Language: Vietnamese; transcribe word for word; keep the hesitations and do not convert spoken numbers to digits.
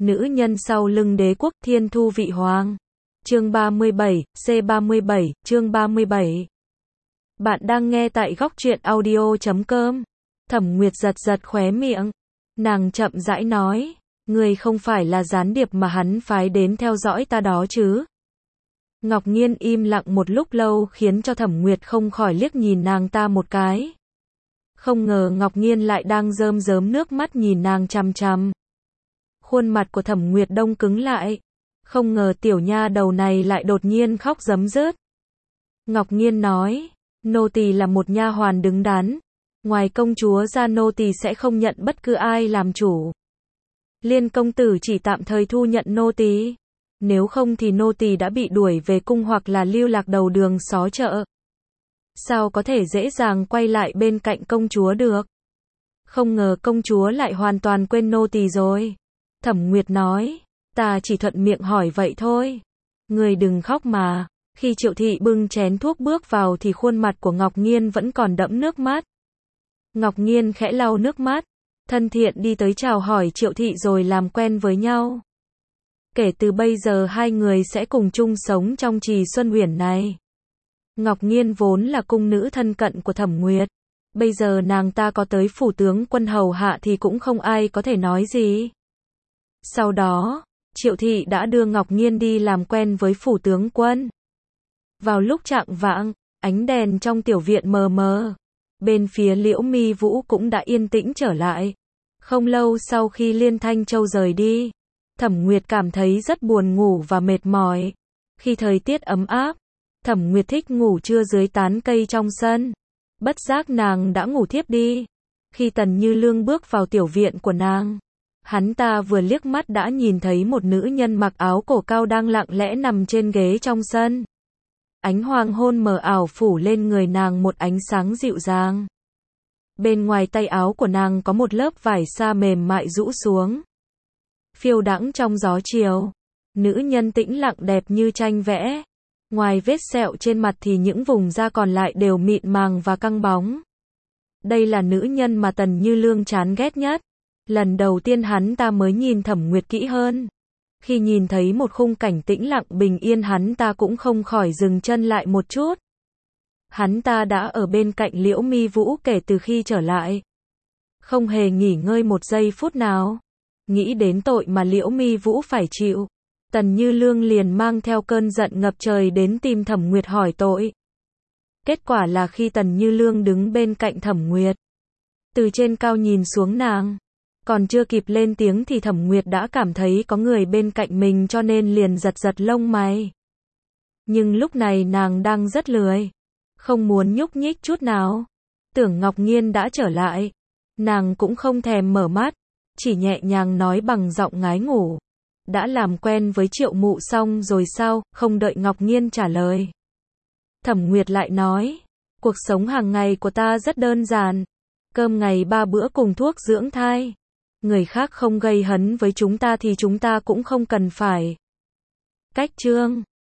Nữ nhân sau lưng đế quốc thiên thu vị hoàng. Chương ba mươi bảy, C ba mươi bảy, chương ba mươi bảy. Bạn đang nghe tại góc truyện audio chấm com. Thẩm Nguyệt giật giật khóe miệng. Nàng chậm rãi nói, người không phải là gián điệp mà hắn phái đến theo dõi ta đó chứ? Ngọc Nghiên im lặng một lúc lâu khiến cho Thẩm Nguyệt không khỏi liếc nhìn nàng ta một cái. Không ngờ Ngọc Nghiên lại đang rơm rớm nước mắt nhìn nàng chằm chằm. Khuôn mặt của Thẩm Nguyệt đông cứng lại. Không ngờ tiểu nha đầu này lại đột nhiên khóc rấm rớt. Ngọc Nghiên nói, nô tỳ là một nha hoàn đứng đắn. Ngoài công chúa ra nô tỳ sẽ không nhận bất cứ ai làm chủ. Liên công tử chỉ tạm thời thu nhận nô tỳ. Nếu không thì nô tỳ đã bị đuổi về cung hoặc là lưu lạc đầu đường xó chợ. Sao có thể dễ dàng quay lại bên cạnh công chúa được? Không ngờ công chúa lại hoàn toàn quên nô tỳ rồi. Thẩm Nguyệt nói, ta chỉ thuận miệng hỏi vậy thôi. Người đừng khóc mà. Khi Triệu Thị bưng chén thuốc bước vào thì khuôn mặt của Ngọc Nghiên vẫn còn đẫm nước mắt. Ngọc Nghiên khẽ lau nước mắt, thân thiện đi tới chào hỏi Triệu Thị rồi làm quen với nhau. Kể từ bây giờ hai người sẽ cùng chung sống trong Trì Xuân Uyển này. Ngọc Nghiên vốn là cung nữ thân cận của Thẩm Nguyệt. Bây giờ nàng ta có tới phủ tướng quân hầu hạ thì cũng không ai có thể nói gì. Sau đó, Triệu Thị đã đưa Ngọc Nghiên đi làm quen với phủ tướng quân. Vào lúc chạng vạng, ánh đèn trong tiểu viện mờ mờ. Bên phía Liễu Mi Vũ cũng đã yên tĩnh trở lại. Không lâu sau khi Liên Thanh Châu rời đi, Thẩm Nguyệt cảm thấy rất buồn ngủ và mệt mỏi. Khi thời tiết ấm áp, Thẩm Nguyệt thích ngủ trưa dưới tán cây trong sân. Bất giác nàng đã ngủ thiếp đi. Khi Tần Như Lương bước vào tiểu viện của nàng, hắn ta vừa liếc mắt đã nhìn thấy một nữ nhân mặc áo cổ cao đang lặng lẽ nằm trên ghế trong sân. Ánh hoàng hôn mờ ảo phủ lên người nàng một ánh sáng dịu dàng. Bên ngoài tay áo của nàng có một lớp vải sa mềm mại rũ xuống. Phiêu đãng trong gió chiều. Nữ nhân tĩnh lặng đẹp như tranh vẽ. Ngoài vết sẹo trên mặt thì những vùng da còn lại đều mịn màng và căng bóng. Đây là nữ nhân mà Tần Như Lương chán ghét nhất. Lần đầu tiên hắn ta mới nhìn Thẩm Nguyệt kỹ hơn. Khi nhìn thấy một khung cảnh tĩnh lặng bình yên hắn ta cũng không khỏi dừng chân lại một chút. Hắn ta đã ở bên cạnh Liễu Mi Vũ kể từ khi trở lại. Không hề nghỉ ngơi một giây phút nào. Nghĩ đến tội mà Liễu Mi Vũ phải chịu. Tần Như Lương liền mang theo cơn giận ngập trời đến tìm Thẩm Nguyệt hỏi tội. Kết quả là khi Tần Như Lương đứng bên cạnh Thẩm Nguyệt, từ trên cao nhìn xuống nàng, còn chưa kịp lên tiếng thì Thẩm Nguyệt đã cảm thấy có người bên cạnh mình cho nên liền giật giật lông mày. Nhưng lúc này nàng đang rất lười, không muốn nhúc nhích chút nào. Tưởng Ngọc Nghiên đã trở lại, nàng cũng không thèm mở mắt, chỉ nhẹ nhàng nói bằng giọng ngái ngủ. Đã làm quen với Triệu mụ xong rồi sao? Không đợi Ngọc Nghiên trả lời, Thẩm Nguyệt lại nói, cuộc sống hàng ngày của ta rất đơn giản. Cơm ngày ba bữa cùng thuốc dưỡng thai. Người khác không gây hấn với chúng ta thì chúng ta cũng không cần phải. Cách chương